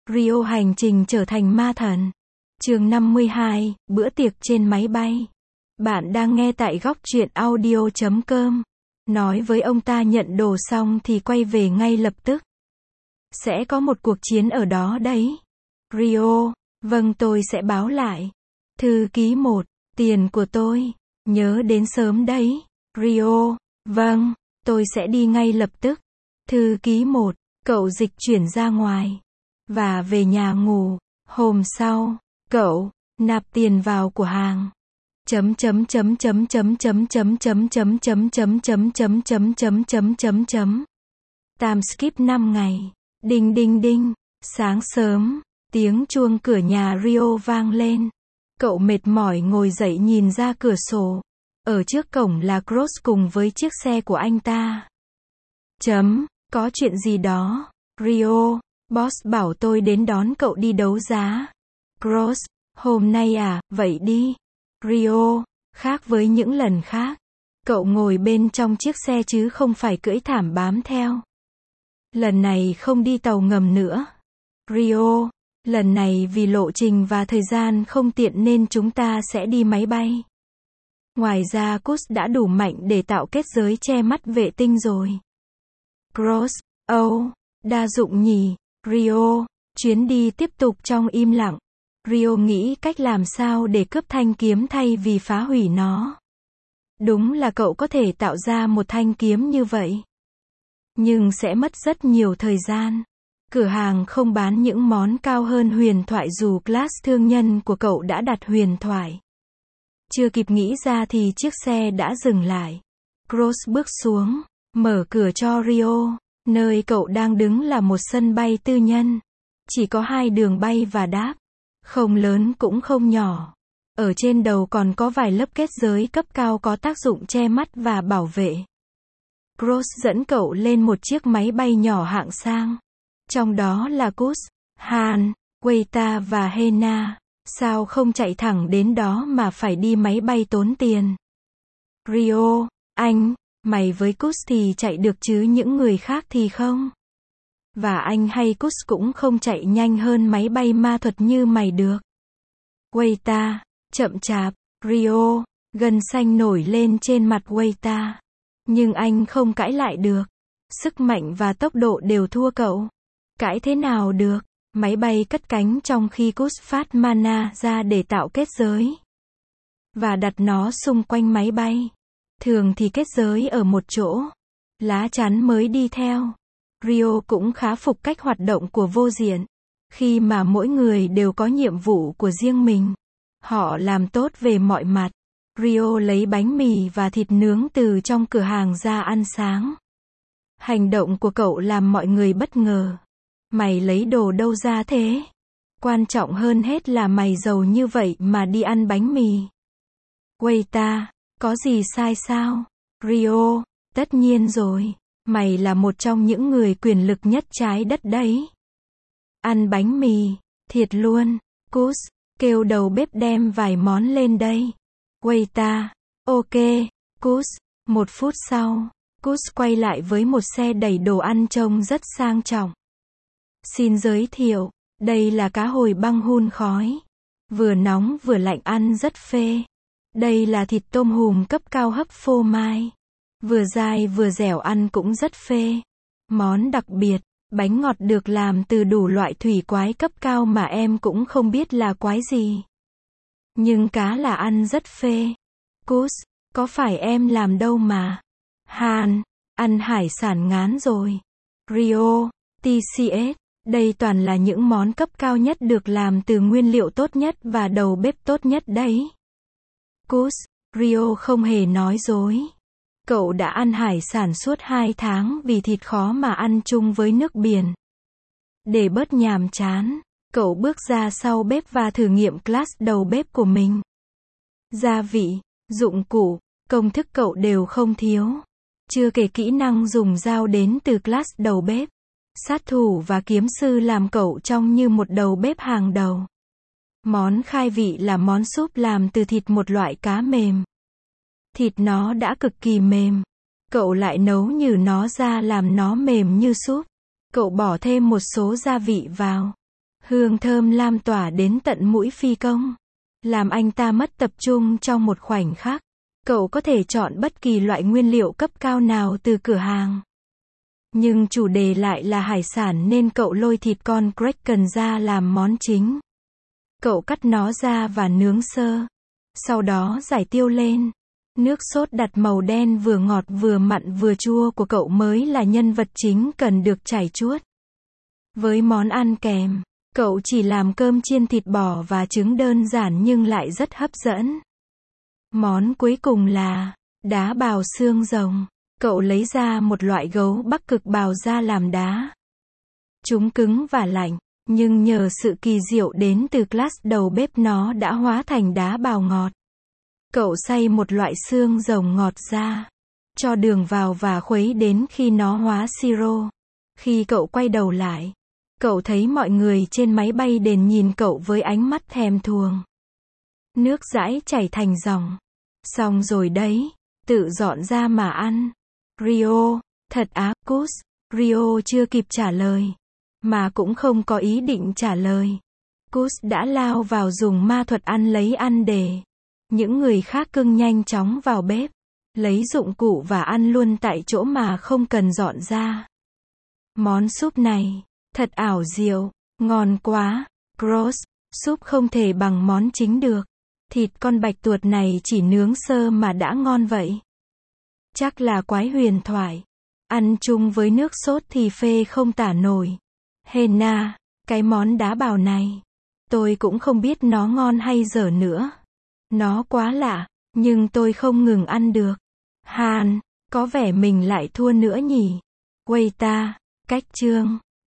Rio hành trình trở thành ma thần. Chương 52, bữa tiệc trên máy bay. Bạn đang nghe tại góc truyện audio.com. Nói với ông ta nhận đồ xong thì quay về ngay lập tức. Sẽ có một cuộc chiến ở đó đấy. Rio, vâng tôi sẽ báo lại. Thư ký 1, tiền của tôi. Nhớ đến sớm đấy. Rio, vâng, tôi sẽ đi ngay lập tức. Thư ký 1, cậu dịch chuyển ra ngoài. Và về nhà ngủ. Hôm sau, cậu nạp tiền vào của hàng. Time skip 5 ngày. Đinh đinh đinh. Sáng sớm, tiếng chuông cửa nhà Rio vang lên. Cậu mệt mỏi ngồi dậy nhìn ra cửa sổ. Ở trước cổng là Cross cùng với chiếc xe của anh ta. Có chuyện gì đó, Rio? Boss bảo tôi đến đón cậu đi đấu giá. Cross, hôm nay à, vậy đi. Rio, khác với những lần khác. Cậu ngồi bên trong chiếc xe chứ không phải cưỡi thảm bám theo. Lần này không đi tàu ngầm nữa. Rio, lần này vì lộ trình và thời gian không tiện nên chúng ta sẽ đi máy bay. Ngoài ra Cus đã đủ mạnh để tạo kết giới che mắt vệ tinh rồi. Cross, đa dụng nhỉ. Rio, chuyến đi tiếp tục trong im lặng. Rio nghĩ cách làm sao để cướp thanh kiếm thay vì phá hủy nó. Đúng là cậu có thể tạo ra một thanh kiếm như vậy. Nhưng sẽ mất rất nhiều thời gian. Cửa hàng không bán những món cao hơn huyền thoại dù class thương nhân của cậu đã đặt huyền thoại. Chưa kịp nghĩ ra thì chiếc xe đã dừng lại. Cross bước xuống, mở cửa cho Rio. Nơi cậu đang đứng là một sân bay tư nhân. Chỉ có 2 đường bay và đáp. Không lớn cũng không nhỏ. Ở trên đầu còn có vài lớp kết giới cấp cao có tác dụng che mắt và bảo vệ. Cross dẫn cậu lên một chiếc máy bay nhỏ hạng sang. Trong đó là Cus, Han, Weita và Hena. Sao không chạy thẳng đến đó mà phải đi máy bay tốn tiền? Rio, mày với Cus thì chạy được chứ những người khác thì không. Và anh hay Cus cũng không chạy nhanh hơn máy bay ma thuật như mày được. Weita, chậm chạp. Rio, gân xanh nổi lên trên mặt Weita. Nhưng anh không cãi lại được. Sức mạnh và tốc độ đều thua cậu. Cãi thế nào được? Máy bay cất cánh trong khi Cus phát mana ra để tạo kết giới. Và đặt nó xung quanh máy bay. Thường thì kết giới ở một chỗ. Lá chắn mới đi theo. Rio cũng khá phục cách hoạt động của vô diện. Khi mà mỗi người đều có nhiệm vụ của riêng mình. Họ làm tốt về mọi mặt. Rio lấy bánh mì và thịt nướng từ trong cửa hàng ra ăn sáng. Hành động của cậu làm mọi người bất ngờ. Mày lấy đồ đâu ra thế? Quan trọng hơn hết là mày giàu như vậy mà đi ăn bánh mì. Weita, có gì sai sao? Rio, tất nhiên rồi. Mày là một trong những người quyền lực nhất trái đất đấy. Ăn bánh mì, thiệt luôn. Cus, kêu đầu bếp đem vài món lên đây. Weita, ok. Cus, 1 phút sau, Cus quay lại với một xe đầy đồ ăn trông rất sang trọng. Xin giới thiệu, đây là cá hồi băng hun khói. Vừa nóng vừa lạnh ăn rất phê. Đây là thịt tôm hùm cấp cao hấp phô mai. Vừa dai vừa dẻo ăn cũng rất phê. Món đặc biệt, bánh ngọt được làm từ đủ loại thủy quái cấp cao mà em cũng không biết là quái gì. Nhưng cá là ăn rất phê. Cus, có phải em làm đâu mà. Han, ăn hải sản ngán rồi. Rio, TCS, đây toàn là những món cấp cao nhất được làm từ nguyên liệu tốt nhất và đầu bếp tốt nhất đấy. Cus, Rio không hề nói dối. Cậu đã ăn hải sản suốt 2 tháng vì thịt khó mà ăn chung với nước biển. Để bớt nhàm chán, cậu bước ra sau bếp và thử nghiệm class đầu bếp của mình. Gia vị, dụng cụ, công thức cậu đều không thiếu. Chưa kể kỹ năng dùng dao đến từ class đầu bếp. Sát thủ và kiếm sư làm cậu trông như một đầu bếp hàng đầu. Món khai vị là món súp làm từ thịt một loại cá mềm. Thịt nó đã cực kỳ mềm. Cậu lại nấu nhừ nó ra làm nó mềm như súp. Cậu bỏ thêm một số gia vị vào. Hương thơm lam tỏa đến tận mũi phi công, làm anh ta mất tập trung trong một khoảnh khắc. Cậu có thể chọn bất kỳ loại nguyên liệu cấp cao nào từ cửa hàng. Nhưng chủ đề lại là hải sản nên cậu lôi thịt con kraken ra làm món chính. Cậu cắt nó ra và nướng sơ. Sau đó rải tiêu lên. Nước sốt đặt màu đen vừa ngọt vừa mặn vừa chua của cậu mới là nhân vật chính cần được trải chuốt. Với món ăn kèm, cậu chỉ làm cơm chiên thịt bò và trứng đơn giản nhưng lại rất hấp dẫn. Món cuối cùng là đá bào xương rồng. Cậu lấy ra một loại gấu Bắc Cực bào ra làm đá. Chúng cứng và lạnh, nhưng nhờ sự kỳ diệu đến từ glass đầu bếp nó đã hóa thành đá bào ngọt. Cậu xay một loại xương rồng ngọt ra, cho đường vào và khuấy đến khi nó hóa siro. Khi cậu quay đầu lại, cậu thấy mọi người trên máy bay đền nhìn cậu với ánh mắt thèm thuồng. Nước dãi chảy thành dòng. Xong rồi đấy, tự dọn ra mà ăn. Rio, thật á, Gus. Rio chưa kịp trả lời, mà cũng không có ý định trả lời. Gus đã lao vào dùng ma thuật ăn lấy ăn để. Những người khác cưng nhanh chóng vào bếp, lấy dụng cụ và ăn luôn tại chỗ mà không cần dọn ra. Món súp này, thật ảo diệu, ngon quá. Gross, súp không thể bằng món chính được. Thịt con bạch tuộc này chỉ nướng sơ mà đã ngon vậy. Chắc là quái huyền thoại. Ăn chung với nước sốt thì phê không tả nổi. Hena, cái món đá bào này, tôi cũng không biết nó ngon hay dở nữa. Nó quá lạ, nhưng tôi không ngừng ăn được. Han, có vẻ mình lại thua nữa nhỉ. Quầy ta, cách chương.